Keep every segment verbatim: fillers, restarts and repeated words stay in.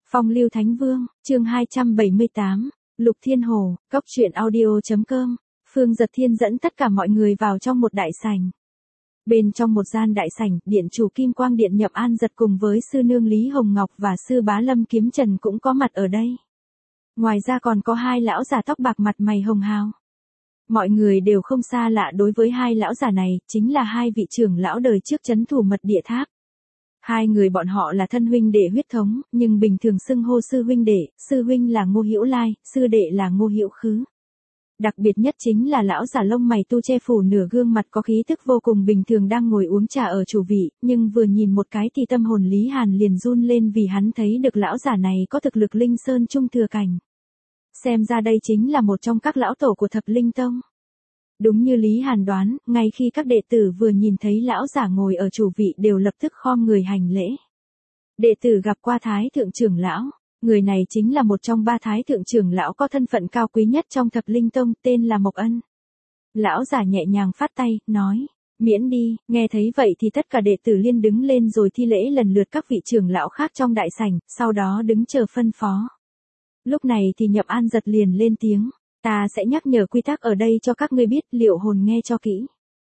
Phong lưu Thánh Vương, chương hai trăm bảy mươi tám, Lục Thiên Hồ, cốc truyện audio.com, Phương Giật Thiên dẫn tất cả mọi người vào trong một đại sảnh. Bên trong một gian đại sảnh, điện chủ Kim Quang Điện Nhậm An Giật cùng với sư nương Lý Hồng Ngọc và sư bá Lâm Kiếm Trần cũng có mặt ở đây. Ngoài ra còn có hai lão già tóc bạc mặt mày hồng hào. Mọi người đều không xa lạ đối với hai lão già này, chính là hai vị trưởng lão đời trước trấn thủ mật địa tháp. Hai người bọn họ là thân huynh đệ huyết thống, nhưng bình thường xưng hô sư huynh đệ, sư huynh là Ngô Hữu Lai, sư đệ là Ngô Hữu Khứ. Đặc biệt nhất chính là lão già lông mày tu che phủ nửa gương mặt có khí tức vô cùng bình thường đang ngồi uống trà ở chủ vị, nhưng vừa nhìn một cái thì tâm hồn Lý Hàn liền run lên vì hắn thấy được lão già này có thực lực linh sơn trung thừa cảnh. Xem ra đây chính là một trong các lão tổ của Thập Linh Tông. Đúng như Lý Hàn đoán, ngay khi các đệ tử vừa nhìn thấy lão giả ngồi ở chủ vị đều lập tức khom người hành lễ. Đệ tử gặp qua Thái Thượng trưởng lão, người này chính là một trong ba Thái Thượng trưởng lão có thân phận cao quý nhất trong Thập Linh Tông, tên là Mộc Ân. Lão giả nhẹ nhàng phát tay, nói, miễn đi, nghe thấy vậy thì tất cả đệ tử liên đứng lên rồi thi lễ lần lượt các vị trưởng lão khác trong đại sảnh, sau đó đứng chờ phân phó. Lúc này thì Nhậm An Giật liền lên tiếng. Ta sẽ nhắc nhở quy tắc ở đây cho các ngươi biết, Liệu Hồn nghe cho kỹ.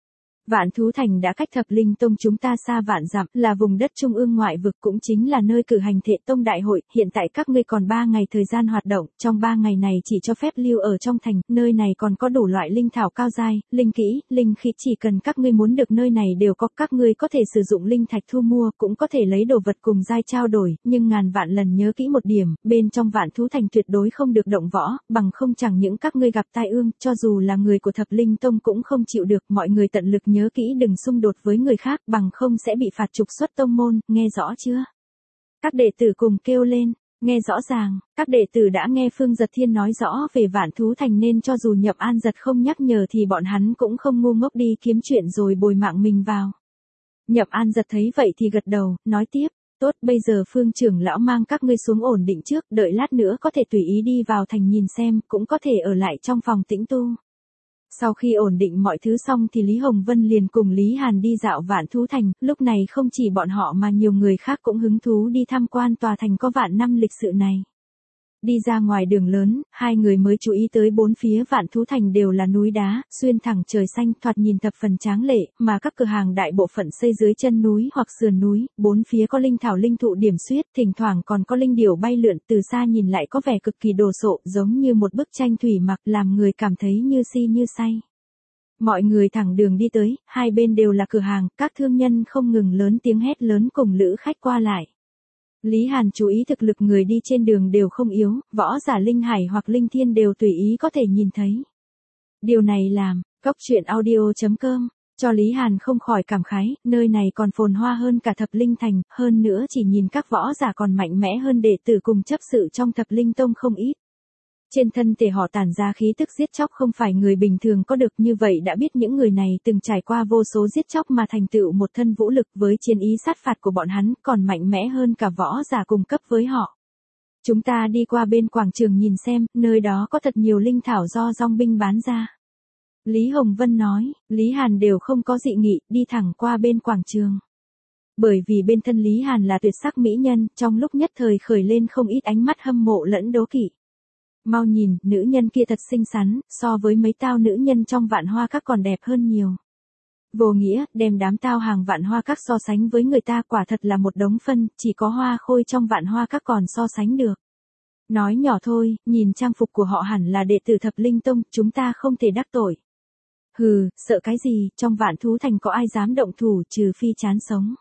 Vạn Thú Thành đã cách Thập Linh Tông chúng ta xa vạn dặm, là vùng đất trung ương ngoại vực, cũng chính là nơi cử hành Thệ Tông đại hội. Hiện tại các ngươi còn ba ngày thời gian hoạt động, trong ba ngày này chỉ cho phép lưu ở trong thành, nơi này còn có đủ loại linh thảo cao giai, linh kỹ, linh khí, chỉ cần các ngươi muốn được nơi này đều có, các ngươi có thể sử dụng linh thạch thu mua, cũng có thể lấy đồ vật cùng giai trao đổi, nhưng ngàn vạn lần nhớ kỹ một điểm, bên trong Vạn Thú Thành tuyệt đối không được động võ, bằng không chẳng những các ngươi gặp tai ương, cho dù là người của Thập Linh Tông cũng không chịu được, mọi người tận lực nhớ kỹ đừng xung đột với người khác, bằng không sẽ bị phạt trục xuất tông môn, nghe rõ chưa? Các đệ tử cùng kêu lên, nghe rõ ràng, các đệ tử đã nghe Phương Giật Thiên nói rõ về Vạn Thú Thành nên cho dù Nhậm An Giật không nhắc nhở thì bọn hắn cũng không ngu ngốc đi kiếm chuyện rồi bồi mạng mình vào. Nhậm An Giật thấy vậy thì gật đầu, nói tiếp, tốt, bây giờ Phương trưởng lão mang các ngươi xuống ổn định trước, đợi lát nữa có thể tùy ý đi vào thành nhìn xem, cũng có thể ở lại trong phòng tĩnh tu. Sau khi ổn định mọi thứ xong thì Lý Hồng Vân liền cùng Lý Hàn đi dạo Vạn Thú Thành, lúc này không chỉ bọn họ mà nhiều người khác cũng hứng thú đi tham quan tòa thành có vạn năm lịch sự này. Đi ra ngoài đường lớn, hai người mới chú ý tới bốn phía Vạn Thú Thành đều là núi đá, xuyên thẳng trời xanh, thoạt nhìn thập phần tráng lệ, mà các cửa hàng đại bộ phận xây dưới chân núi hoặc sườn núi, bốn phía có linh thảo linh thụ điểm xuyết, thỉnh thoảng còn có linh điểu bay lượn, từ xa nhìn lại có vẻ cực kỳ đồ sộ, giống như một bức tranh thủy mặc, làm người cảm thấy như si như say. Mọi người thẳng đường đi tới, hai bên đều là cửa hàng, các thương nhân không ngừng lớn tiếng hét lớn cùng lữ khách qua lại. Lý Hàn chú ý thực lực người đi trên đường đều không yếu, võ giả linh hải hoặc linh thiên đều tùy ý có thể nhìn thấy. Điều này làm, cốc truyện audio.com, cho Lý Hàn không khỏi cảm khái, nơi này còn phồn hoa hơn cả Thập Linh Thành, hơn nữa chỉ nhìn các võ giả còn mạnh mẽ hơn đệ tử cùng chấp sự trong Thập Linh Tông không ít. Trên thân thể họ tản ra khí tức giết chóc không phải người bình thường có được, như vậy đã biết những người này từng trải qua vô số giết chóc mà thành tựu một thân vũ lực, với chiến ý sát phạt của bọn hắn còn mạnh mẽ hơn cả võ giả cùng cấp với họ. Chúng ta đi qua bên quảng trường nhìn xem, nơi đó có thật nhiều linh thảo do dòng binh bán ra. Lý Hồng Vân nói, Lý Hàn đều không có dị nghị, đi thẳng qua bên quảng trường. Bởi vì bên thân Lý Hàn là tuyệt sắc mỹ nhân, trong lúc nhất thời khởi lên không ít ánh mắt hâm mộ lẫn đố kỵ. Mau nhìn, nữ nhân kia thật xinh xắn, so với mấy tao nữ nhân trong Vạn Hoa Các còn đẹp hơn nhiều. Vô nghĩa, đem đám tao hàng Vạn Hoa Các so sánh với người ta quả thật là một đống phân, chỉ có Hoa Khôi trong Vạn Hoa Các còn so sánh được. Nói nhỏ thôi, nhìn trang phục của họ hẳn là đệ tử Thập Linh Tông, chúng ta không thể đắc tội. Hừ, sợ cái gì, trong Vạn Thú Thành có ai dám động thủ trừ phi chán sống.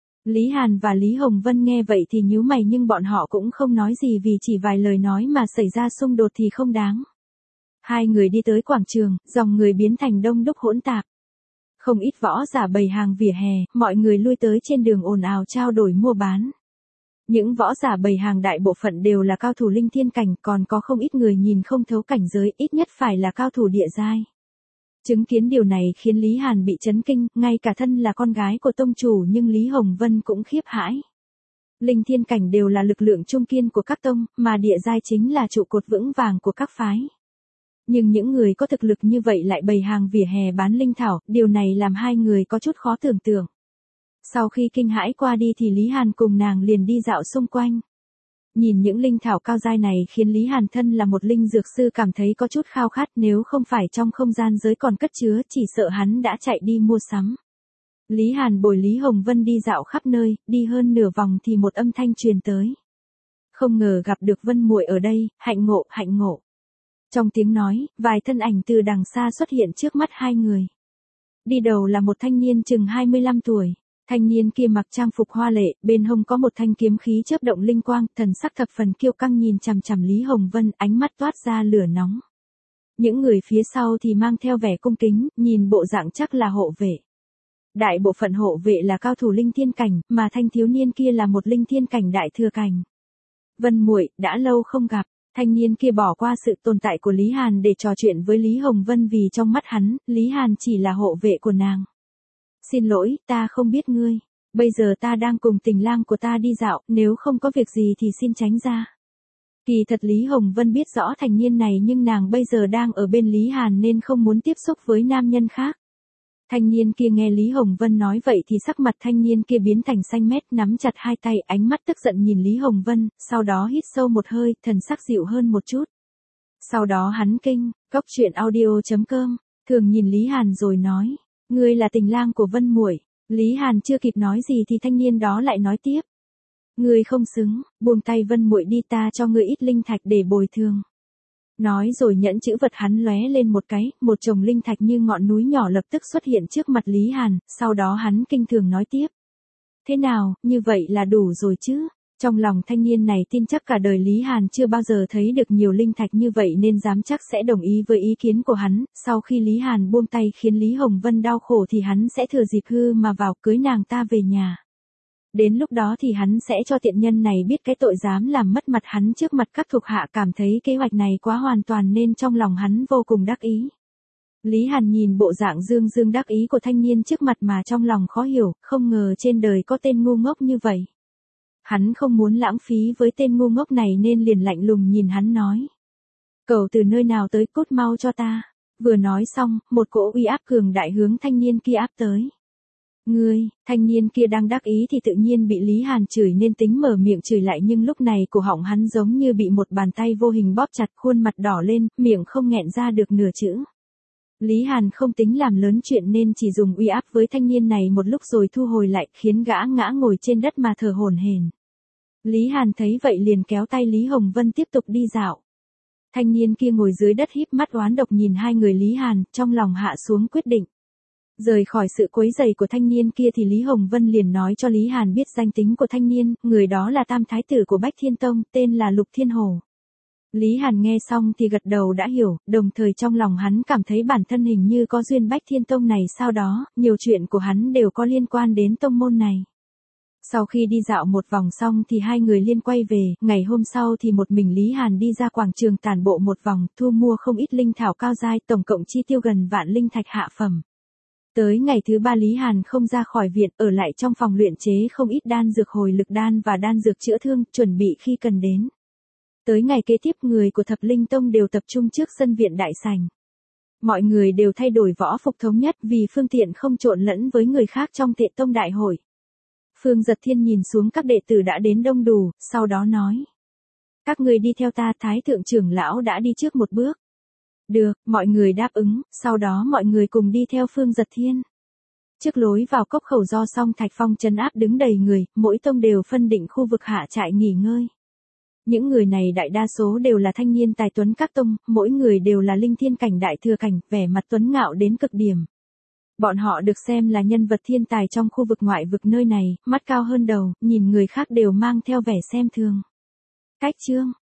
Lý Hàn và Lý Hồng Vân nghe vậy thì nhíu mày, nhưng bọn họ cũng không nói gì vì chỉ vài lời nói mà xảy ra xung đột thì không đáng. Hai người đi tới quảng trường, dòng người biến thành đông đúc hỗn tạp. Không ít võ giả bày hàng vỉa hè, mọi người lui tới trên đường ồn ào trao đổi mua bán. Những võ giả bày hàng đại bộ phận đều là cao thủ linh thiên cảnh, còn có không ít người nhìn không thấu cảnh giới, ít nhất phải là cao thủ địa giai. Chứng kiến điều này khiến Lý Hàn bị chấn kinh, ngay cả thân là con gái của tông chủ nhưng Lý Hồng Vân cũng khiếp hãi. Linh thiên cảnh đều là lực lượng trung kiên của các tông, mà địa giai chính là trụ cột vững vàng của các phái. Nhưng những người có thực lực như vậy lại bày hàng vỉa hè bán linh thảo, điều này làm hai người có chút khó tưởng tượng. Sau khi kinh hãi qua đi thì Lý Hàn cùng nàng liền đi dạo xung quanh. Nhìn những linh thảo cao giai này khiến Lý Hàn thân là một linh dược sư cảm thấy có chút khao khát, nếu không phải trong không gian giới còn cất chứa chỉ sợ hắn đã chạy đi mua sắm. Lý Hàn bồi Lý Hồng Vân đi dạo khắp nơi, đi hơn nửa vòng thì một âm thanh truyền tới. Không ngờ gặp được Vân muội ở đây, hạnh ngộ, hạnh ngộ. Trong tiếng nói, vài thân ảnh từ đằng xa xuất hiện trước mắt hai người. Đi đầu là một thanh niên chừng hai mươi lăm tuổi. Thanh niên kia mặc trang phục hoa lệ, bên hông có một thanh kiếm khí chớp động linh quang, thần sắc thập phần kiêu căng nhìn chằm chằm Lý Hồng Vân, ánh mắt toát ra lửa nóng. Những người phía sau thì mang theo vẻ cung kính, nhìn bộ dạng chắc là hộ vệ. Đại bộ phận hộ vệ là cao thủ linh thiên cảnh, mà thanh thiếu niên kia là một linh thiên cảnh đại thừa cảnh. Vân muội, đã lâu không gặp. Thanh niên kia bỏ qua sự tồn tại của Lý Hàn để trò chuyện với Lý Hồng Vân vì trong mắt hắn, Lý Hàn chỉ là hộ vệ của nàng. Xin lỗi, ta không biết ngươi. Bây giờ ta đang cùng tình lang của ta đi dạo, nếu không có việc gì thì xin tránh ra. Kỳ thật Lý Hồng Vân biết rõ thanh niên này nhưng nàng bây giờ đang ở bên Lý Hàn nên không muốn tiếp xúc với nam nhân khác. Thanh niên kia nghe Lý Hồng Vân nói vậy thì sắc mặt thanh niên kia biến thành xanh mét, nắm chặt hai tay, ánh mắt tức giận nhìn Lý Hồng Vân, sau đó hít sâu một hơi, thần sắc dịu hơn một chút. Sau đó hắn kinh, cốc truyện audio chấm com, thường nhìn Lý Hàn rồi nói, ngươi là tình lang của Vân muội. Lý Hàn chưa kịp nói gì thì thanh niên đó lại nói tiếp. Ngươi không xứng, buông tay Vân muội đi, ta cho ngươi ít linh thạch để bồi thường. Nói rồi nhẫn chữ vật hắn lóe lên một cái, một chồng linh thạch như ngọn núi nhỏ lập tức xuất hiện trước mặt Lý Hàn, sau đó hắn kinh thường nói tiếp. Thế nào, như vậy là đủ rồi chứ? Trong lòng thanh niên này tin chắc cả đời Lý Hàn chưa bao giờ thấy được nhiều linh thạch như vậy nên dám chắc sẽ đồng ý với ý kiến của hắn, sau khi Lý Hàn buông tay khiến Lý Hồng Vân đau khổ thì hắn sẽ thừa dịp hư mà vào cưới nàng ta về nhà. Đến lúc đó thì hắn sẽ cho tiện nhân này biết cái tội dám làm mất mặt hắn trước mặt các thuộc hạ, cảm thấy kế hoạch này quá hoàn toàn nên trong lòng hắn vô cùng đắc ý. Lý Hàn nhìn bộ dạng dương dương đắc ý của thanh niên trước mặt mà trong lòng khó hiểu, không ngờ trên đời có tên ngu ngốc như vậy. Hắn không muốn lãng phí với tên ngu ngốc này nên liền lạnh lùng nhìn hắn nói. Cậu từ nơi nào tới, cút mau cho ta. Vừa nói xong, một cỗ uy áp cường đại hướng thanh niên kia áp tới. Ngươi, thanh niên kia đang đắc ý thì tự nhiên bị Lý Hàn chửi nên tính mở miệng chửi lại nhưng lúc này cổ họng hắn giống như bị một bàn tay vô hình bóp chặt, khuôn mặt đỏ lên, miệng không nghẹn ra được nửa chữ. Lý Hàn không tính làm lớn chuyện nên chỉ dùng uy áp với thanh niên này một lúc rồi thu hồi lại, khiến gã ngã ngồi trên đất mà thở hổn hển. Lý Hàn thấy vậy liền kéo tay Lý Hồng Vân tiếp tục đi dạo. Thanh niên kia ngồi dưới đất híp mắt oán độc nhìn hai người Lý Hàn, trong lòng hạ xuống quyết định. Rời khỏi sự quấy rầy của thanh niên kia thì Lý Hồng Vân liền nói cho Lý Hàn biết danh tính của thanh niên, người đó là tam thái tử của Bách Thiên Tông, tên là Lục Thiên Hồ. Lý Hàn nghe xong thì gật đầu đã hiểu, đồng thời trong lòng hắn cảm thấy bản thân hình như có duyên Bách Thiên Tông này, sau đó, nhiều chuyện của hắn đều có liên quan đến tông môn này. Sau khi đi dạo một vòng xong thì hai người liên quay về, ngày hôm sau thì một mình Lý Hàn đi ra quảng trường tản bộ một vòng, thu mua không ít linh thảo cao giai, tổng cộng chi tiêu gần vạn linh thạch hạ phẩm. Tới ngày thứ ba Lý Hàn không ra khỏi viện, ở lại trong phòng luyện chế không ít đan dược hồi lực đan và đan dược chữa thương, chuẩn bị khi cần đến. Tới ngày kế tiếp người của Thập Linh Tông đều tập trung trước sân viện đại sảnh. Mọi người đều thay đổi võ phục thống nhất vì phương tiện không trộn lẫn với người khác trong tiện tông đại hội. Phương Giật Thiên nhìn xuống các đệ tử đã đến đông đủ, sau đó nói. Các người đi theo ta, Thái thượng trưởng lão đã đi trước một bước. Được, mọi người đáp ứng, sau đó mọi người cùng đi theo Phương Giật Thiên. Trước lối vào cốc khẩu do Song Thạch Phong trấn áp đứng đầy người, mỗi tông đều phân định khu vực hạ trại nghỉ ngơi. Những người này đại đa số đều là thanh niên tài tuấn các tông, mỗi người đều là linh thiên cảnh đại thừa cảnh, vẻ mặt tuấn ngạo đến cực điểm. Bọn họ được xem là nhân vật thiên tài trong khu vực ngoại vực nơi này, mắt cao hơn đầu, nhìn người khác đều mang theo vẻ xem thường. Cách chương